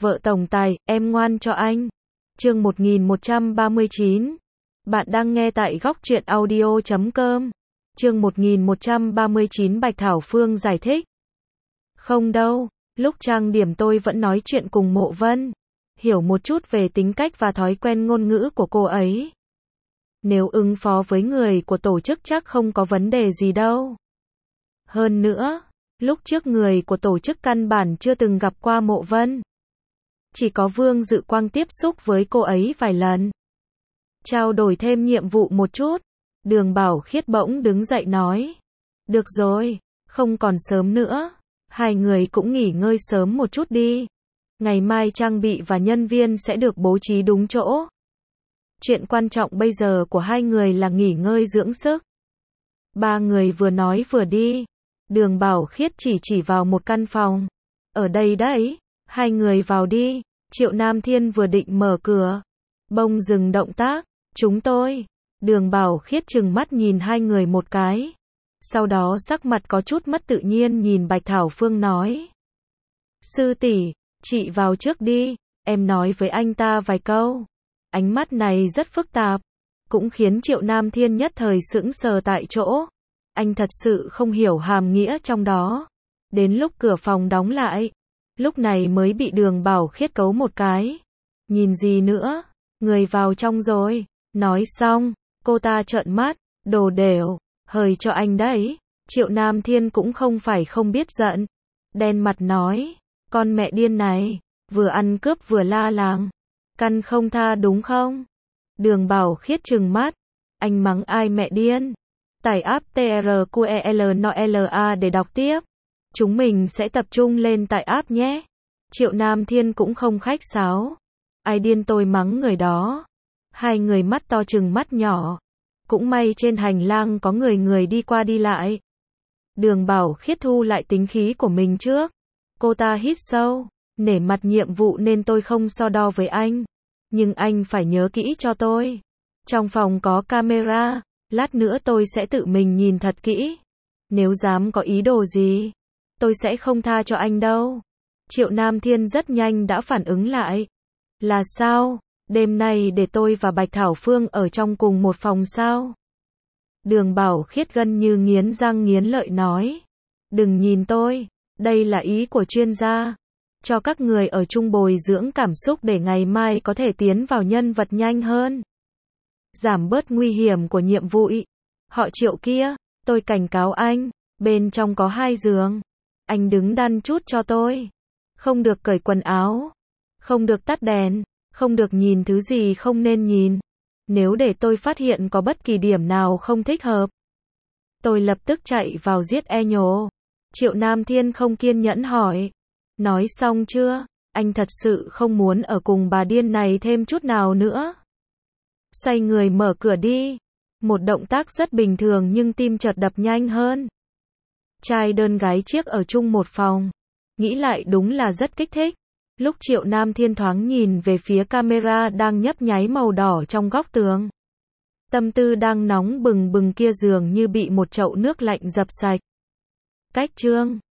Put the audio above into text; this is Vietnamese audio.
Vợ tổng tài, em ngoan cho anh. Chương 1139. Bạn đang nghe tại góc truyện audio.com. Chương 1139 Bạch Thảo Phương giải thích. Không đâu, lúc trang điểm tôi vẫn nói chuyện cùng Mộ Vân, hiểu một chút về tính cách và thói quen ngôn ngữ của cô ấy. Nếu ứng phó với người của tổ chức chắc không có vấn đề gì đâu. Hơn nữa, lúc trước người của tổ chức căn bản chưa từng gặp qua Mộ Vân. Chỉ có Vương Dự Quang tiếp xúc với cô ấy vài lần. Trao đổi thêm nhiệm vụ một chút. Đường Bảo Khiết bỗng đứng dậy nói. Được rồi, không còn sớm nữa. Hai người cũng nghỉ ngơi sớm một chút đi. Ngày mai trang bị và nhân viên sẽ được bố trí đúng chỗ. Chuyện quan trọng bây giờ của hai người là nghỉ ngơi dưỡng sức. Ba người vừa nói vừa đi. Đường Bảo Khiết chỉ vào một căn phòng. Ở đây đấy, hai người vào đi. Triệu Nam Thiên vừa định mở cửa, bỗng dừng động tác. Chúng tôi. Đường Bảo Khiết trừng mắt nhìn hai người một cái. Sau đó sắc mặt có chút mất tự nhiên nhìn Bạch Thảo Phương nói. Sư tỷ, chị vào trước đi, em nói với anh ta vài câu. Ánh mắt này rất phức tạp, cũng khiến Triệu Nam Thiên nhất thời sững sờ tại chỗ. Anh thật sự không hiểu hàm nghĩa trong đó. Đến lúc cửa phòng đóng lại, lúc này mới bị Đường Bảo Khiết cấu một cái. Nhìn gì nữa, người vào trong rồi. Nói xong, cô ta trợn mắt, đồ đểu, hời cho anh đấy. Triệu Nam Thiên cũng không phải không biết giận. Đen mặt nói, con mẹ điên này, vừa ăn cướp vừa la làng. Căn không tha đúng không? Đường Bảo Khiết trừng mắt, anh mắng ai mẹ điên? Tải app TRQELNOLA để đọc tiếp. Chúng mình sẽ tập trung lên tải app nhé. Triệu Nam Thiên cũng không khách sáo. Ai điên tôi mắng người đó. Hai người mắt to trừng mắt nhỏ. Cũng may trên hành lang có người đi qua đi lại. Đường Bảo Khiết thu lại tính khí của mình trước. Cô ta hít sâu. Nể mặt nhiệm vụ nên tôi không so đo với anh. Nhưng anh phải nhớ kỹ cho tôi. Trong phòng có camera. Lát nữa tôi sẽ tự mình nhìn thật kỹ. Nếu dám có ý đồ gì, tôi sẽ không tha cho anh đâu. Triệu Nam Thiên rất nhanh đã phản ứng lại. Là sao? Đêm nay để tôi và Bạch Thảo Phương ở trong cùng một phòng sao? Đường Bảo Khiết gần như nghiến răng nghiến lợi nói. Đừng nhìn tôi, đây là ý của chuyên gia. Cho các người ở chung bồi dưỡng cảm xúc để ngày mai có thể tiến vào nhân vật nhanh hơn. Giảm bớt nguy hiểm của nhiệm vụ. Họ Triệu kia, tôi cảnh cáo anh, bên trong có 2 giường. Anh đứng đắn chút cho tôi. Không được cởi quần áo. Không được tắt đèn. Không được nhìn thứ gì không nên nhìn. Nếu để tôi phát hiện có bất kỳ điểm nào không thích hợp, tôi lập tức chạy vào giết nhổ. Triệu Nam Thiên không kiên nhẫn hỏi. Nói xong chưa? Anh thật sự không muốn ở cùng bà điên này thêm chút nào nữa. Xoay người mở cửa đi. Một động tác rất bình thường nhưng tim chợt đập nhanh hơn. Trai đơn gái chiếc ở chung một phòng. Nghĩ lại đúng là rất kích thích. Lúc Triệu Nam Thiên thoáng nhìn về phía camera đang nhấp nháy màu đỏ trong góc tường. Tâm tư đang nóng bừng bừng kia dường như bị một chậu nước lạnh dập sạch. Cách chương